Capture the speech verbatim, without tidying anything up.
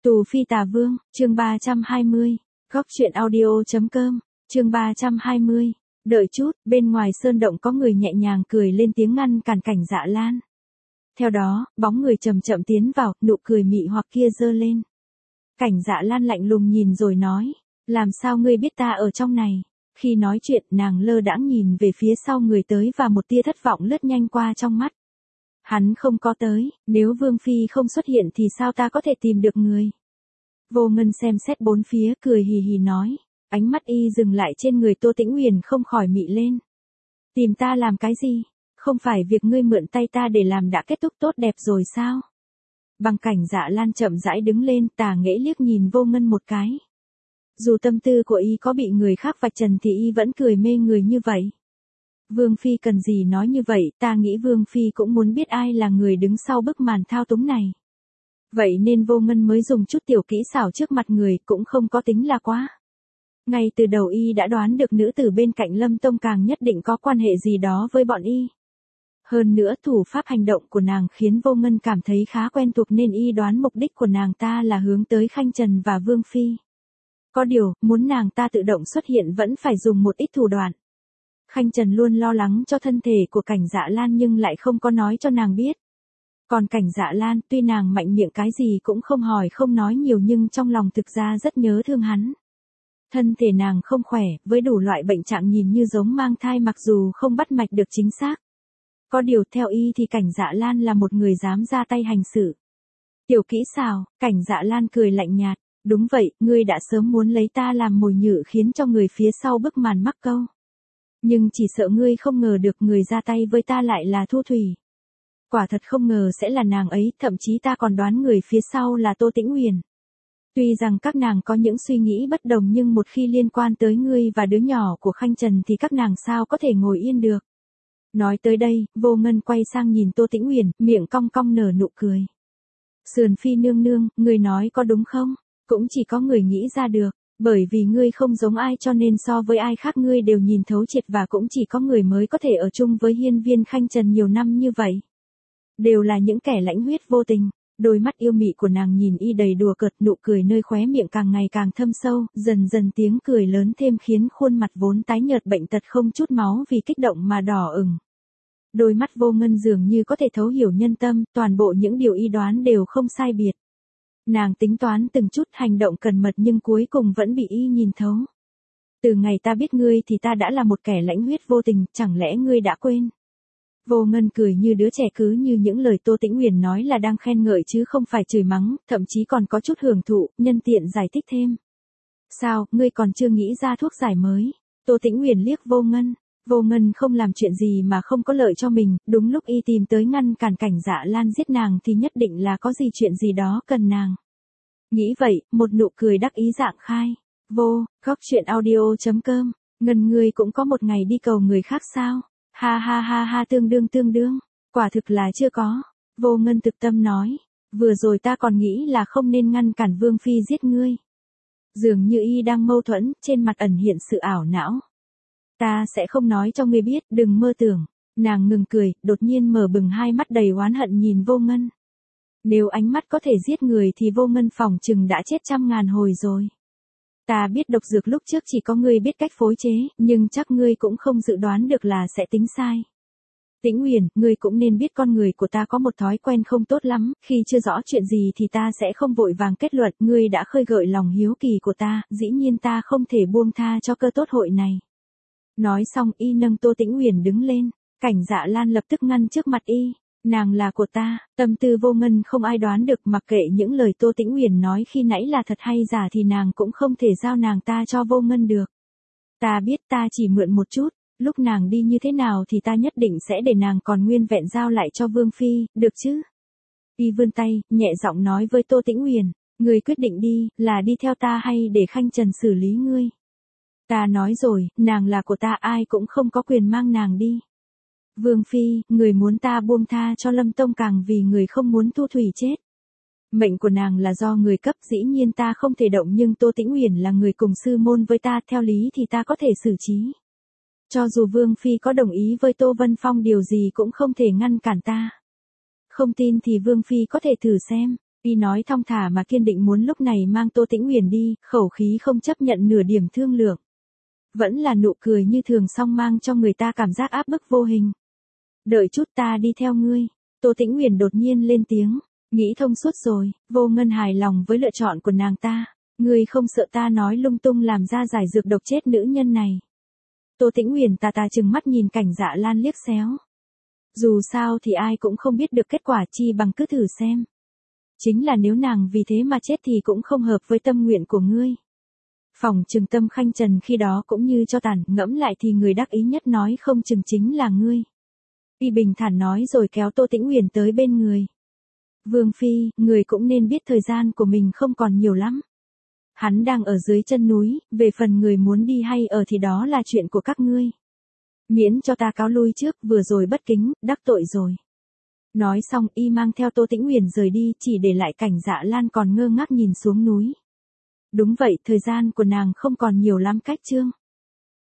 Tù Phi Tà Vương, chương ba trăm hai mươi, góc truyện audio.com, chương ba trăm hai mươi, đợi chút, bên ngoài sơn động có người nhẹ nhàng cười lên tiếng ngăn cản Cảnh Dạ Lan. Theo đó, bóng người chậm chậm tiến vào, nụ cười mị hoặc kia giơ lên. Cảnh Dạ Lan lạnh lùng nhìn rồi nói, làm sao ngươi biết ta ở trong này? Khi nói chuyện, nàng lơ đãng nhìn về phía sau người tới và một tia thất vọng lướt nhanh qua trong mắt. Hắn không có tới, nếu Vương Phi không xuất hiện thì sao ta có thể tìm được người? Vô Ngân xem xét bốn phía, cười hì hì nói, ánh mắt y dừng lại trên người Tô Tĩnh Uyển không khỏi mị lên. Tìm ta làm cái gì? Không phải việc ngươi mượn tay ta để làm đã kết thúc tốt đẹp rồi sao? Bằng Cảnh Dạ Lan chậm rãi đứng lên, tà nghễ liếc nhìn Vô Ngân một cái. Dù tâm tư của y có bị người khác vạch trần thì y vẫn cười mê người như vậy. Vương Phi cần gì nói như vậy, ta nghĩ Vương Phi cũng muốn biết ai là người đứng sau bức màn thao túng này. Vậy nên Vô Ngân mới dùng chút tiểu kỹ xảo trước mặt người, cũng không có tính là quá. Ngay từ đầu y đã đoán được nữ tử bên cạnh Lâm Tông Càng nhất định có quan hệ gì đó với bọn y. Hơn nữa thủ pháp hành động của nàng khiến Vô Ngân cảm thấy khá quen thuộc nên y đoán mục đích của nàng ta là hướng tới Khanh Trần và Vương Phi. Có điều, muốn nàng ta tự động xuất hiện vẫn phải dùng một ít thủ đoạn. Khanh Trần luôn lo lắng cho thân thể của Cảnh Dạ Lan nhưng lại không có nói cho nàng biết. Còn Cảnh Dạ Lan, tuy nàng mạnh miệng cái gì cũng không hỏi không nói nhiều nhưng trong lòng thực ra rất nhớ thương hắn. Thân thể nàng không khỏe, với đủ loại bệnh trạng nhìn như giống mang thai mặc dù không bắt mạch được chính xác. Có điều theo y thì Cảnh Dạ Lan là một người dám ra tay hành sự. Tiểu kỹ xảo, Cảnh Dạ Lan cười lạnh nhạt, đúng vậy, ngươi đã sớm muốn lấy ta làm mồi nhử khiến cho người phía sau bức màn mắc câu. Nhưng chỉ sợ ngươi không ngờ được người ra tay với ta lại là Thu Thủy. Quả thật không ngờ sẽ là nàng ấy, thậm chí ta còn đoán người phía sau là Tô Tĩnh Uyển. Tuy rằng các nàng có những suy nghĩ bất đồng nhưng một khi liên quan tới ngươi và đứa nhỏ của Khanh Trần thì các nàng sao có thể ngồi yên được. Nói tới đây, Vô Ngân quay sang nhìn Tô Tĩnh Uyển, miệng cong cong nở nụ cười. Sườn Phi nương nương, ngươi nói có đúng không? Cũng chỉ có người nghĩ ra được, bởi vì ngươi không giống ai cho nên so với ai khác ngươi đều nhìn thấu triệt và cũng chỉ có người mới có thể ở chung với hiên viên Khanh Trần nhiều năm như vậy. Đều là những kẻ lãnh huyết vô tình. Đôi mắt yêu mị của nàng nhìn y đầy đùa cợt, nụ cười nơi khóe miệng càng ngày càng thâm sâu, dần dần tiếng cười lớn thêm khiến khuôn mặt vốn tái nhợt bệnh tật không chút máu vì kích động mà đỏ ửng. Đôi mắt Vô Ngân dường như có thể thấu hiểu nhân tâm, toàn bộ những điều y đoán đều không sai biệt. Nàng tính toán từng chút hành động cẩn mật nhưng cuối cùng vẫn bị y nhìn thấu. Từ ngày ta biết ngươi thì ta đã là một kẻ lãnh huyết vô tình, chẳng lẽ ngươi đã quên? Vô Ngân cười như đứa trẻ, cứ như những lời Tô Tĩnh Uyển nói là đang khen ngợi chứ không phải chửi mắng, thậm chí còn có chút hưởng thụ, nhân tiện giải thích thêm. Sao, ngươi còn chưa nghĩ ra thuốc giải mới? Tô Tĩnh Uyển liếc Vô Ngân. Vô Ngân không làm chuyện gì mà không có lợi cho mình, đúng lúc y tìm tới ngăn cản Cảnh Dạ Lan giết nàng thì nhất định là có gì chuyện gì đó cần nàng. Nghĩ vậy, một nụ cười đắc ý dạng khai. Vô, góc truyện audio.com, Ngân ngươi cũng có một ngày đi cầu người khác sao? Ha ha ha ha tương đương tương đương, quả thực là chưa có. Vô Ngân thực tâm nói, vừa rồi ta còn nghĩ là không nên ngăn cản Vương Phi giết ngươi. Dường như y đang mâu thuẫn, trên mặt ẩn hiện sự ảo não. Ta sẽ không nói cho ngươi biết, đừng mơ tưởng. Nàng ngừng cười, đột nhiên mở bừng hai mắt đầy oán hận nhìn Vô Ngân. Nếu ánh mắt có thể giết người thì Vô Ngân phỏng chừng đã chết trăm ngàn hồi rồi. Ta biết độc dược lúc trước chỉ có ngươi biết cách phối chế, nhưng chắc ngươi cũng không dự đoán được là sẽ tính sai. Tĩnh Uyển, ngươi cũng nên biết con người của ta có một thói quen không tốt lắm, khi chưa rõ chuyện gì thì ta sẽ không vội vàng kết luận, ngươi đã khơi gợi lòng hiếu kỳ của ta, dĩ nhiên ta không thể buông tha cho cơ tốt hội này. Nói xong y nâng Tô Tĩnh Uyển đứng lên, Cảnh Dạ Lan lập tức ngăn trước mặt y. Nàng là của ta, tâm tư Vô Ngân không ai đoán được, mặc kệ những lời Tô Tĩnh Uyển nói khi nãy là thật hay giả thì nàng cũng không thể giao nàng ta cho Vô Ngân được. Ta biết ta chỉ mượn một chút, lúc nàng đi như thế nào thì ta nhất định sẽ để nàng còn nguyên vẹn giao lại cho Vương Phi, được chứ? Y vươn tay, nhẹ giọng nói với Tô Tĩnh Uyển, ngươi quyết định đi, là đi theo ta hay để Khanh Trần xử lý ngươi? Ta nói rồi, nàng là của ta, ai cũng không có quyền mang nàng đi. Vương Phi, người muốn ta buông tha cho Lâm Tông Càng vì người không muốn Thu Thủy chết. Mệnh của nàng là do người cấp, dĩ nhiên ta không thể động nhưng Tô Tĩnh Uyển là người cùng sư môn với ta, theo lý thì ta có thể xử trí. Cho dù Vương Phi có đồng ý với Tô Vân Phong điều gì cũng không thể ngăn cản ta. Không tin thì Vương Phi có thể thử xem. Y nói thong thả mà kiên định muốn lúc này mang Tô Tĩnh Uyển đi, khẩu khí không chấp nhận nửa điểm thương lượng. Vẫn là nụ cười như thường song mang cho người ta cảm giác áp bức vô hình. Đợi chút ta đi theo ngươi. Tô Tĩnh Uyển đột nhiên lên tiếng, nghĩ thông suốt rồi, Vô Ngân hài lòng với lựa chọn của nàng ta. Ngươi không sợ ta nói lung tung làm ra giải dược độc chết nữ nhân này. Tô Tĩnh Uyển tà tà trừng mắt nhìn Cảnh Dạ Lan liếc xéo. Dù sao thì ai cũng không biết được kết quả, chi bằng cứ thử xem. Chính là nếu nàng vì thế mà chết thì cũng không hợp với tâm nguyện của ngươi. Phòng Trừng Tâm Khanh Trần khi đó cũng như cho tàn, ngẫm lại thì người đắc ý nhất nói không chừng chính là ngươi. Y bình thản nói rồi kéo Tô Tĩnh Uyển tới bên người. Vương phi, người cũng nên biết thời gian của mình không còn nhiều lắm. Hắn đang ở dưới chân núi, về phần người muốn đi hay ở thì đó là chuyện của các ngươi. Miễn cho ta cáo lui trước, vừa rồi bất kính, đắc tội rồi. Nói xong y mang theo Tô Tĩnh Uyển rời đi, chỉ để lại Cảnh Dạ Lan còn ngơ ngác nhìn xuống núi. Đúng vậy, thời gian của nàng không còn nhiều lắm cách chương.